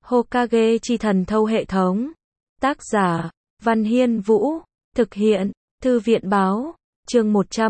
Hokage chi thần thâu hệ thống. Tác giả, Văn Hiên Vũ. Thực hiện, Thư viện báo. Chương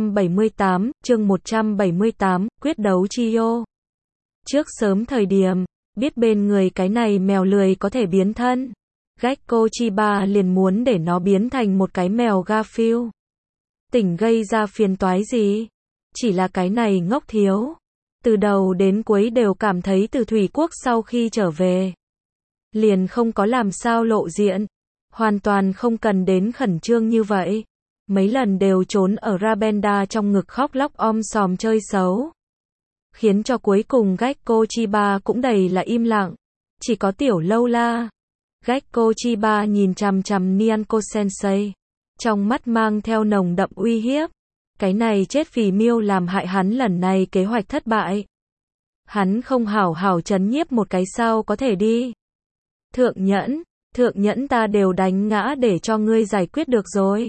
178, quyết đấu Chiyo. Trước sớm thời điểm, biết bên người cái này mèo lười có thể biến thân. Gekko Chiba liền muốn để nó biến thành một cái mèo Garfield. Tỉnh gây ra phiền toái gì? Chỉ là cái này ngốc thiếu. Từ đầu đến cuối đều cảm thấy từ Thủy Quốc sau khi trở về. Liền không có làm sao lộ diện. Hoàn toàn không cần đến khẩn trương như vậy. Mấy lần đều trốn ở Rabenda trong ngực khóc lóc om sòm chơi xấu. Khiến cho cuối cùng Gekko Chiba cũng đầy là im lặng. Chỉ có tiểu lâu la. Gekko Chiba nhìn chằm chằm Nyanko Sensei. Trong mắt mang theo nồng đậm uy hiếp. Cái này chết vì miêu làm hại hắn lần này kế hoạch thất bại. Hắn không hảo hảo trấn nhiếp một cái sao có thể đi. Thượng nhẫn ta đều đánh ngã để cho ngươi giải quyết được rồi.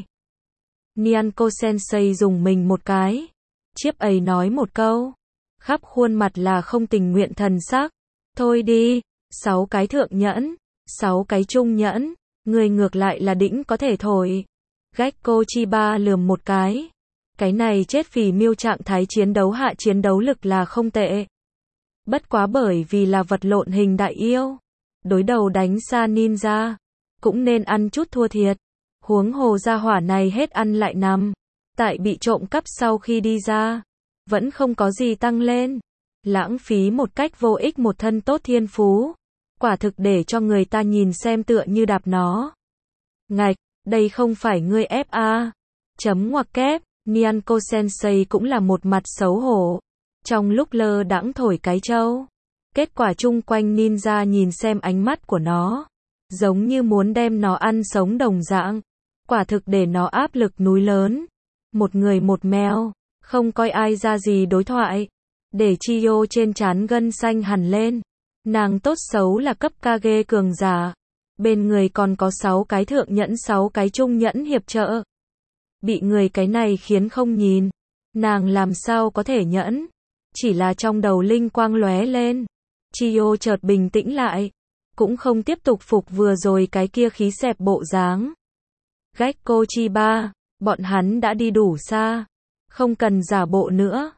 Nyanko Sensei dùng mình một cái. Chiếp ấy nói một câu. Khắp khuôn mặt là không tình nguyện thần sắc. Thôi đi, 6 cái thượng nhẫn, 6 cái trung nhẫn, người ngược lại là đỉnh có thể thổi. Gekko Chiba lườm một cái. Cái này chết vì miêu trạng thái chiến đấu hạ chiến đấu lực là không tệ. Bất quá bởi vì là vật lộn hình đại yêu. Đối đầu đánh xa ninja. Cũng nên ăn chút thua thiệt. Huống hồ gia hỏa này hết ăn lại nằm. Tại bị trộm cắp sau khi đi ra. Vẫn không có gì tăng lên. Lãng phí một cách vô ích một thân tốt thiên phú. Quả thực để cho người ta nhìn xem tựa như đạp nó. Ngạch, đây không phải ngươi ép a. Chấm ngoặc kép. Nyanko Sensei cũng là một mặt xấu hổ. Trong lúc lơ đãng thổi cái trâu. Kết quả chung quanh ninja nhìn xem ánh mắt của nó. Giống như muốn đem nó ăn sống đồng dạng. Quả thực để nó áp lực núi lớn. Một người một mèo. Không coi ai ra gì đối thoại. Để Chiyo trên trán gân xanh hẳn lên. Nàng tốt xấu là cấp Kage cường giả. Bên người còn có 6 cái thượng nhẫn 6 cái trung nhẫn hiệp trợ. Bị người cái này khiến không nhìn. Nàng làm sao có thể nhẫn. Chỉ là trong đầu linh quang lóe lên. Chiyo chợt bình tĩnh lại. Cũng không tiếp tục phục vừa rồi cái kia khí xẹp bộ dáng. Gekko Chiba, bọn hắn đã đi đủ xa. Không cần giả bộ nữa.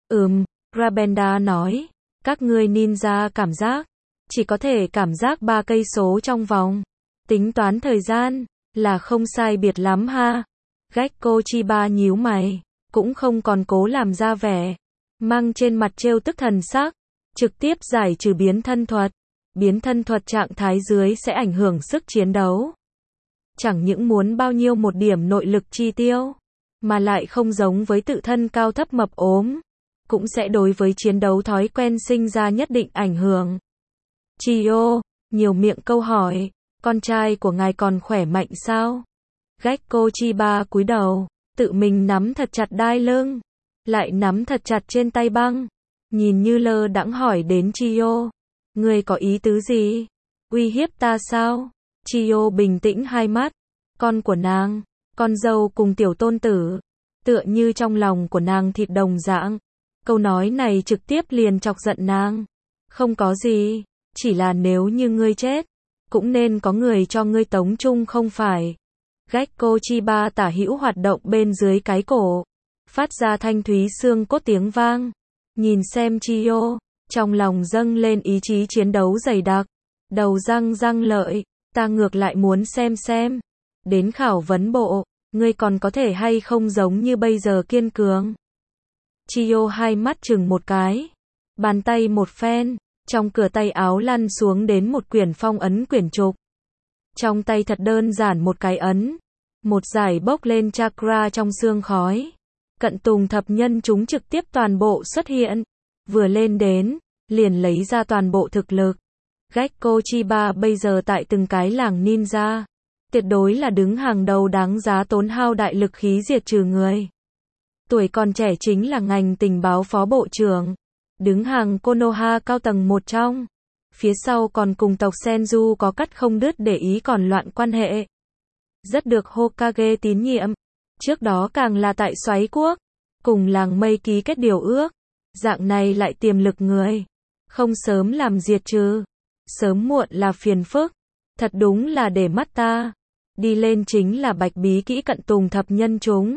Rabenda nói. Các ngươi ninja cảm giác. Chỉ có thể cảm giác 3 cây số trong vòng. Tính toán thời gian. Là không sai biệt lắm ha. Gekko Chiba nhíu mày. Cũng không còn cố làm ra vẻ. Mang trên mặt trêu tức thần sắc. Trực tiếp giải trừ biến thân thuật. Biến thân thuật trạng thái dưới sẽ ảnh hưởng sức chiến đấu. Chẳng những muốn bao nhiêu một điểm nội lực chi tiêu. Mà lại không giống với tự thân cao thấp mập ốm. Cũng sẽ đối với chiến đấu thói quen sinh ra nhất định ảnh hưởng. Chiyo, nhiều miệng câu hỏi. Con trai của ngài còn khỏe mạnh sao? Gekko Chiba cúi đầu. Tự mình nắm thật chặt đai lưng. Lại nắm thật chặt trên tay băng. Nhìn như lơ đãng hỏi đến Chiyo. Ngươi có ý tứ gì? Uy hiếp ta sao? Chiyo bình tĩnh hai mắt. Con của nàng, con dâu cùng tiểu tôn tử. Tựa như trong lòng của nàng thịt đồng dạng. Câu nói này trực tiếp liền chọc giận nàng. Không có gì. Chỉ là nếu như ngươi chết. Cũng nên có người cho ngươi tống chung không phải. Gekko Chiba tả hữu hoạt động bên dưới cái cổ. Phát ra thanh thúy xương cốt tiếng vang. Nhìn xem Chiyo. Trong lòng dâng lên ý chí chiến đấu dày đặc. Đầu răng lợi. Ta ngược lại muốn xem. Đến khảo vấn bộ. Ngươi còn có thể hay không giống như bây giờ kiên cường. Chiyo hai mắt chừng một cái. Bàn tay một phen. Trong cửa tay áo lăn xuống đến một quyển phong ấn quyển trục. Trong tay thật đơn giản một cái ấn. Một dải bốc lên chakra trong xương khói. Cận tùng thập nhân chúng trực tiếp toàn bộ xuất hiện. Vừa lên đến, liền lấy ra toàn bộ thực lực. Gekko Chiba bây giờ tại từng cái làng ninja. Tuyệt đối là đứng hàng đầu đáng giá tốn hao đại lực khí diệt trừ người. Tuổi còn trẻ chính là ngành tình báo phó bộ trưởng. Đứng hàng Konoha cao tầng một trong. Phía sau còn cùng tộc Senju có cắt không đứt để ý còn loạn quan hệ. Rất được Hokage tín nhiệm. Trước đó càng là tại Xoáy Quốc. Cùng làng mây ký kết điều ước. Dạng này lại tiềm lực người. Không sớm làm diệt trừ. Sớm muộn là phiền phức. Thật đúng là để mắt ta. Đi lên chính là bạch bí kỹ cận tùng thập nhân chúng.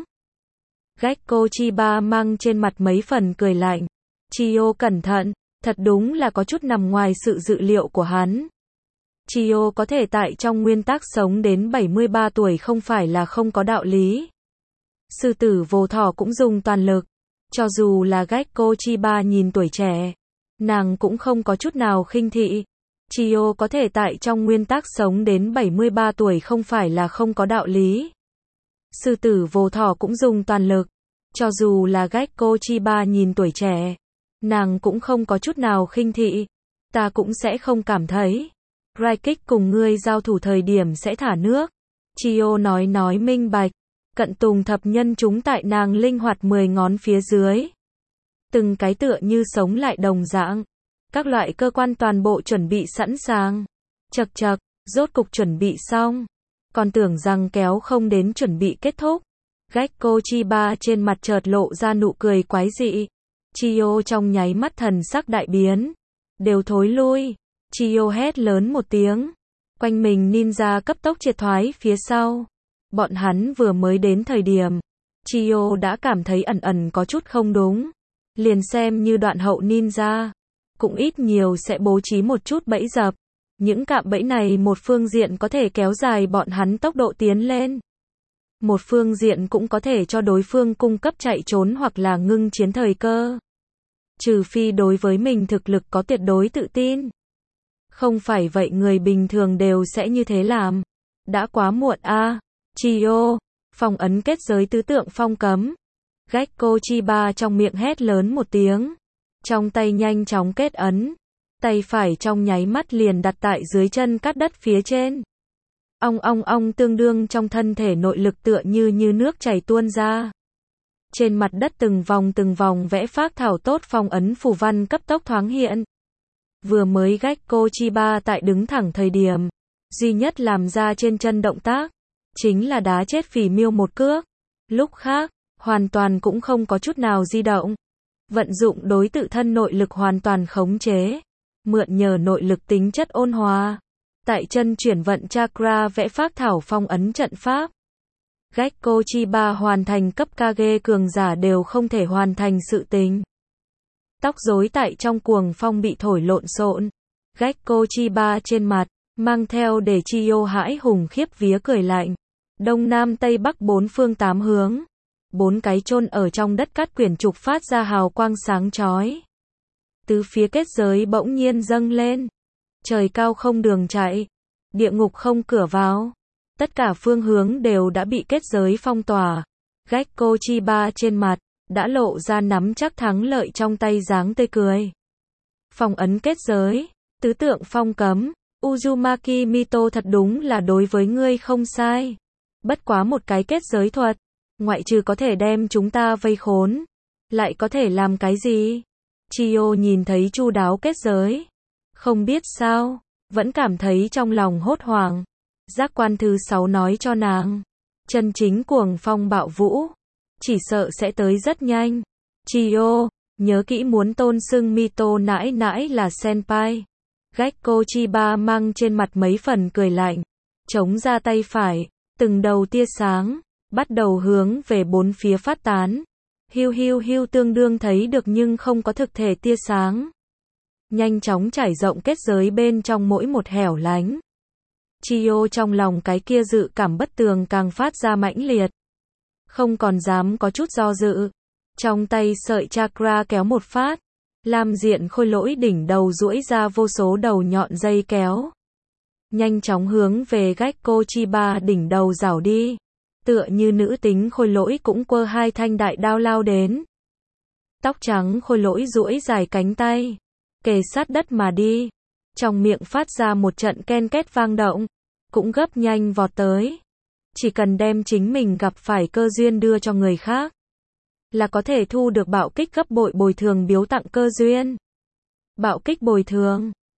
Gekko Chiba mang trên mặt mấy phần cười lạnh. Chiyo cẩn thận, thật đúng là có chút nằm ngoài sự dự liệu của hắn. Chiyo có thể tại trong nguyên tắc sống đến 73 tuổi không phải là không có đạo lý. Sư tử vô thỏ cũng dùng toàn lực. Cho dù là Gekko Chiba nhìn tuổi trẻ, nàng cũng không có chút nào khinh thị. Chiyo có thể tại trong nguyên tắc sống đến 73 tuổi không phải là không có đạo lý. Sư tử vô thỏ cũng dùng toàn lực. Cho dù là Gekko Chiba nhìn tuổi trẻ, nàng cũng không có chút nào khinh thị. Ta cũng sẽ không cảm thấy. Raikik cùng ngươi giao thủ thời điểm sẽ thả nước. Chiyo nói minh bạch. Cận tùng thập nhân chúng tại nàng linh hoạt 10 ngón phía dưới. Từng cái tựa như sống lại đồng dạng. Các loại cơ quan toàn bộ chuẩn bị sẵn sàng. Chật chật, rốt cục chuẩn bị xong. Còn tưởng rằng kéo không đến chuẩn bị kết thúc. Gekko Chiba trên mặt chợt lộ ra nụ cười quái dị. Chiyo trong nháy mắt thần sắc đại biến. Đều thối lui. Chiyo hét lớn một tiếng. Quanh mình ninja cấp tốc triệt thoái phía sau. Bọn hắn vừa mới đến thời điểm. Chiyo đã cảm thấy ẩn ẩn có chút không đúng. Liền xem như đoạn hậu ninja. Cũng ít nhiều sẽ bố trí một chút bẫy dập. Những cạm bẫy này một phương diện có thể kéo dài bọn hắn tốc độ tiến lên. Một phương diện cũng có thể cho đối phương cung cấp chạy trốn hoặc là ngưng chiến thời cơ. Trừ phi đối với mình thực lực có tuyệt đối tự tin. Không phải vậy người bình thường đều sẽ như thế làm. Đã quá muộn a. Chiyo, phong ấn kết giới tứ tượng phong cấm. Gekko Chiba trong miệng hét lớn một tiếng. Trong tay nhanh chóng kết ấn. Tay phải trong nháy mắt liền đặt tại dưới chân cát đất phía trên. Ong tương đương trong thân thể nội lực tựa như nước chảy tuôn ra. Trên mặt đất từng vòng vẽ phác thảo tốt phong ấn phù văn cấp tốc thoáng hiện. Vừa mới Gekko Chiba tại đứng thẳng thời điểm, duy nhất làm ra trên chân động tác, chính là đá chết Phỉ Miêu một cước. Lúc khác, hoàn toàn cũng không có chút nào di động. Vận dụng đối tự thân nội lực hoàn toàn khống chế. Mượn nhờ nội lực tính chất ôn hòa. Tại chân chuyển vận chakra vẽ phác thảo phong ấn trận pháp. Gekko Chiba hoàn thành cấp Kage cường giả đều không thể hoàn thành sự tình. Tóc rối tại trong cuồng phong bị thổi lộn xộn. Gekko Chiba trên mặt, mang theo để Chiyo hãi hùng khiếp vía cười lạnh. Đông Nam Tây Bắc bốn phương tám hướng. Bốn cái chôn ở trong đất cát quyển trục phát ra hào quang sáng chói. Tứ phía kết giới bỗng nhiên dâng lên. Trời cao không đường chạy. Địa ngục không cửa vào. Tất cả phương hướng đều đã bị kết giới phong tỏa. Gekko Chiba trên mặt, đã lộ ra nắm chắc thắng lợi trong tay dáng tươi cười. Phong ấn kết giới, tứ tượng phong cấm, Uzumaki Mito thật đúng là đối với ngươi không sai. Bất quá một cái kết giới thuật, ngoại trừ có thể đem chúng ta vây khốn, lại có thể làm cái gì? Chiyo nhìn thấy chu đáo kết giới, không biết sao, vẫn cảm thấy trong lòng hốt hoảng. Giác quan thứ 6 nói cho nàng, chân chính cuồng phong bạo vũ, chỉ sợ sẽ tới rất nhanh. Chiyo, nhớ kỹ muốn tôn xưng Mito nãi nãi là senpai. Gekko Chiba mang trên mặt mấy phần cười lạnh, chống ra tay phải, từng đầu tia sáng, bắt đầu hướng về bốn phía phát tán. Hiu tương đương thấy được nhưng không có thực thể tia sáng. Nhanh chóng trải rộng kết giới bên trong mỗi một hẻo lánh. Chiyo trong lòng cái kia dự cảm bất tường càng phát ra mãnh liệt. Không còn dám có chút do dự. Trong tay sợi chakra kéo một phát. Lam diện khôi lỗi đỉnh đầu duỗi ra vô số đầu nhọn dây kéo. Nhanh chóng hướng về Gekko Chiba đỉnh đầu rảo đi. Tựa như nữ tính khôi lỗi cũng quơ hai thanh đại đao lao đến. Tóc trắng khôi lỗi duỗi dài cánh tay. Kề sát đất mà đi. Trong miệng phát ra một trận ken két vang động. Cũng gấp nhanh vọt tới. Chỉ cần đem chính mình gặp phải cơ duyên đưa cho người khác, là có thể thu được bạo kích gấp bội bồi thường biếu tặng cơ duyên. Bạo kích bồi thường.